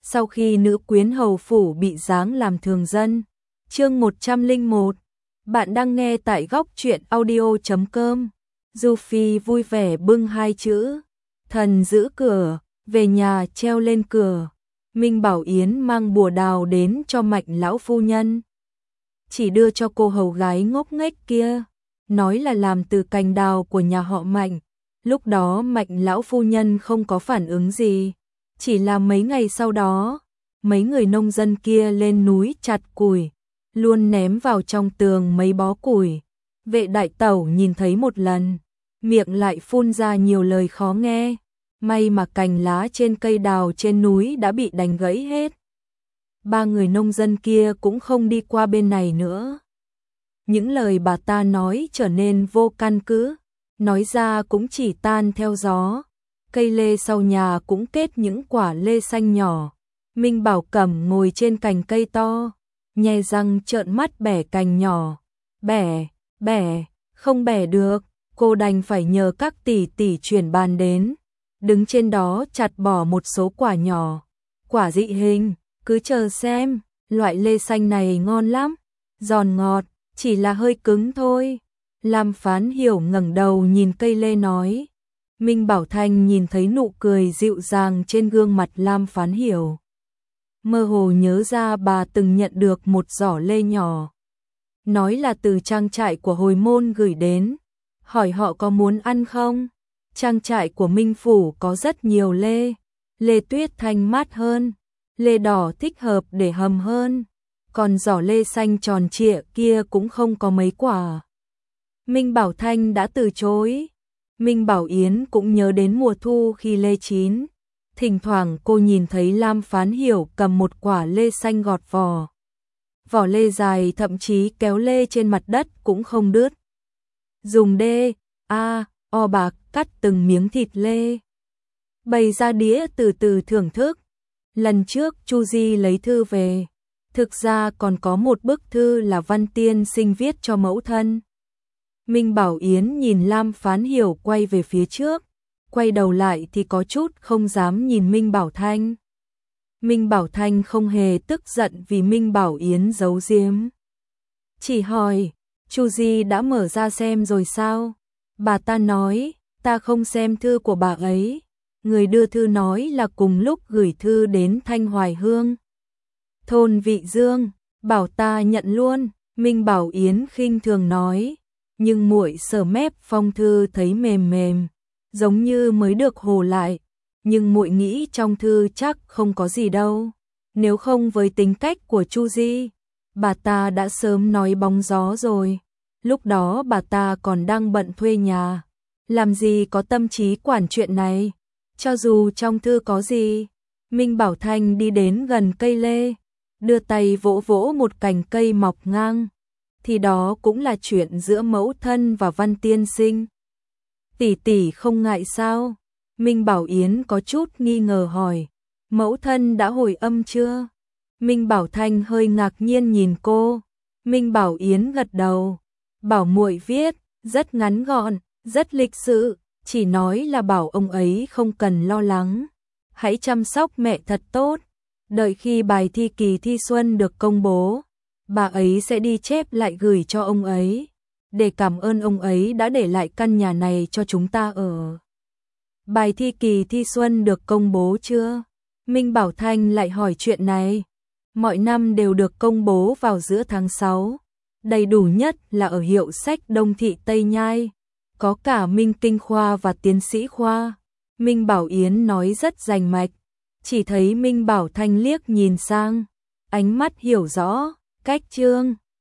sau khi nữ quyến hầu phủ bị giáng làm thường dân. Chương 101. Bạn đang nghe tại góc truyện audio.com. Du Phi vui vẻ bưng 2 chữ thần giữ cửa về nhà treo lên cửa. Minh Bảo Yến mang bùa đào đến cho Mạnh lão phu nhân, chỉ đưa cho cô hầu gái ngốc nghếch kia, nói là làm từ cành đào của nhà họ Mạnh. Lúc đó Mạnh lão phu nhân không có phản ứng gì, chỉ là mấy ngày sau đó, mấy người nông dân kia lên núi chặt củi, luôn ném vào trong tường mấy bó củi. Vệ đại tẩu nhìn thấy một lần, miệng lại phun ra nhiều lời khó nghe. May mà cành lá trên cây đào trên núi đã bị đánh gãy hết. 3 người nông dân kia cũng không đi qua bên này nữa. Những lời bà ta nói trở nên vô căn cứ, nói ra cũng chỉ tan theo gió. Cây lê sau nhà cũng kết những quả lê xanh nhỏ. Minh Bảo Cẩm ngồi trên cành cây to, nhe răng trợn mắt bẻ cành nhỏ. Bẻ, không bẻ được, cô đành phải nhờ các tỷ tỷ chuyển bàn đến, đứng trên đó chặt bỏ một số quả nhỏ, quả dị hình, cứ chờ xem, loại lê xanh này ngon lắm, giòn ngọt, chỉ là hơi cứng thôi. Lam Phán Hiểu ngẩng đầu nhìn cây lê nói. Minh Bảo Thanh nhìn thấy nụ cười dịu dàng trên gương mặt Lam Phán Hiểu, mơ hồ nhớ ra bà từng nhận được một giỏ lê nhỏ, nói là từ trang trại của Hồi Môn gửi đến, hỏi họ có muốn ăn không. Trang trại của Minh Phủ có rất nhiều lê, lê tuyết thanh mát hơn, lê đỏ thích hợp để hầm hơn, còn giỏ lê xanh tròn trịa kia cũng không có mấy quả. Minh Bảo Thanh đã từ chối. Minh Bảo Yến cũng nhớ đến mùa thu khi lê chín, thỉnh thoảng cô nhìn thấy Lam Phán Hiểu cầm một quả lê xanh gọt vỏ. Vỏ lê dài thậm chí kéo lê trên mặt đất cũng không đứt. Dùng o bạc cắt từng miếng thịt lê, bày ra đĩa từ từ thưởng thức. Lần trước Chu Di lấy thư về, thực ra còn có một bức thư là Văn Tiên Sinh viết cho mẫu thân. Minh Bảo Yến nhìn Lam Phán Hiểu quay về phía trước, quay đầu lại thì có chút không dám nhìn Minh Bảo Thanh. Minh Bảo Thanh không hề tức giận vì Minh Bảo Yến giấu giếm, chỉ hỏi, Chu Di đã mở ra xem rồi sao? Bà ta nói, ta không xem thư của bà ấy. Người đưa thư nói là cùng lúc gửi thư đến Thanh Hoài Hương, thôn Vị Dương, bảo ta nhận luôn. Minh Bảo Yến khinh thường nói, nhưng muội sờ mép phong thư thấy mềm mềm, giống như mới được hồ lại, nhưng muội nghĩ trong thư chắc không có gì đâu. Nếu không với tính cách của Chu Di, bà ta đã sớm nói bóng gió rồi. Lúc đó bà ta còn đang bận thuê nhà, làm gì có tâm trí quản chuyện này. Cho dù trong thư có gì. Minh Bảo Thanh đi đến gần cây lê, đưa tay vỗ vỗ một cành cây mọc ngang, thì đó cũng là chuyện giữa mẫu thân và Văn Tiên Sinh. Tỷ tỷ không ngại sao? Minh Bảo Yến có chút nghi ngờ hỏi. Mẫu thân đã hồi âm chưa? Minh Bảo Thanh hơi ngạc nhiên nhìn cô. Minh Bảo Yến gật đầu, bảo muội viết, rất ngắn gọn, rất lịch sự, chỉ nói là bảo ông ấy không cần lo lắng, hãy chăm sóc mẹ thật tốt. Đợi khi bài thi kỳ thi xuân được công bố, bà ấy sẽ đi chép lại gửi cho ông ấy, để cảm ơn ông ấy đã để lại căn nhà này cho chúng ta ở. Bài thi kỳ thi xuân được công bố chưa? Minh Bảo Thanh lại hỏi chuyện này. Mọi năm đều được công bố vào giữa tháng 6. Đầy đủ nhất là ở hiệu sách Đông Thị Tây Nhai, có cả Minh Kinh Khoa và Tiến sĩ Khoa. Minh Bảo Yến nói rất rành mạch, chỉ thấy Minh Bảo Thanh liếc nhìn sang, ánh mắt hiểu rõ, cách chương.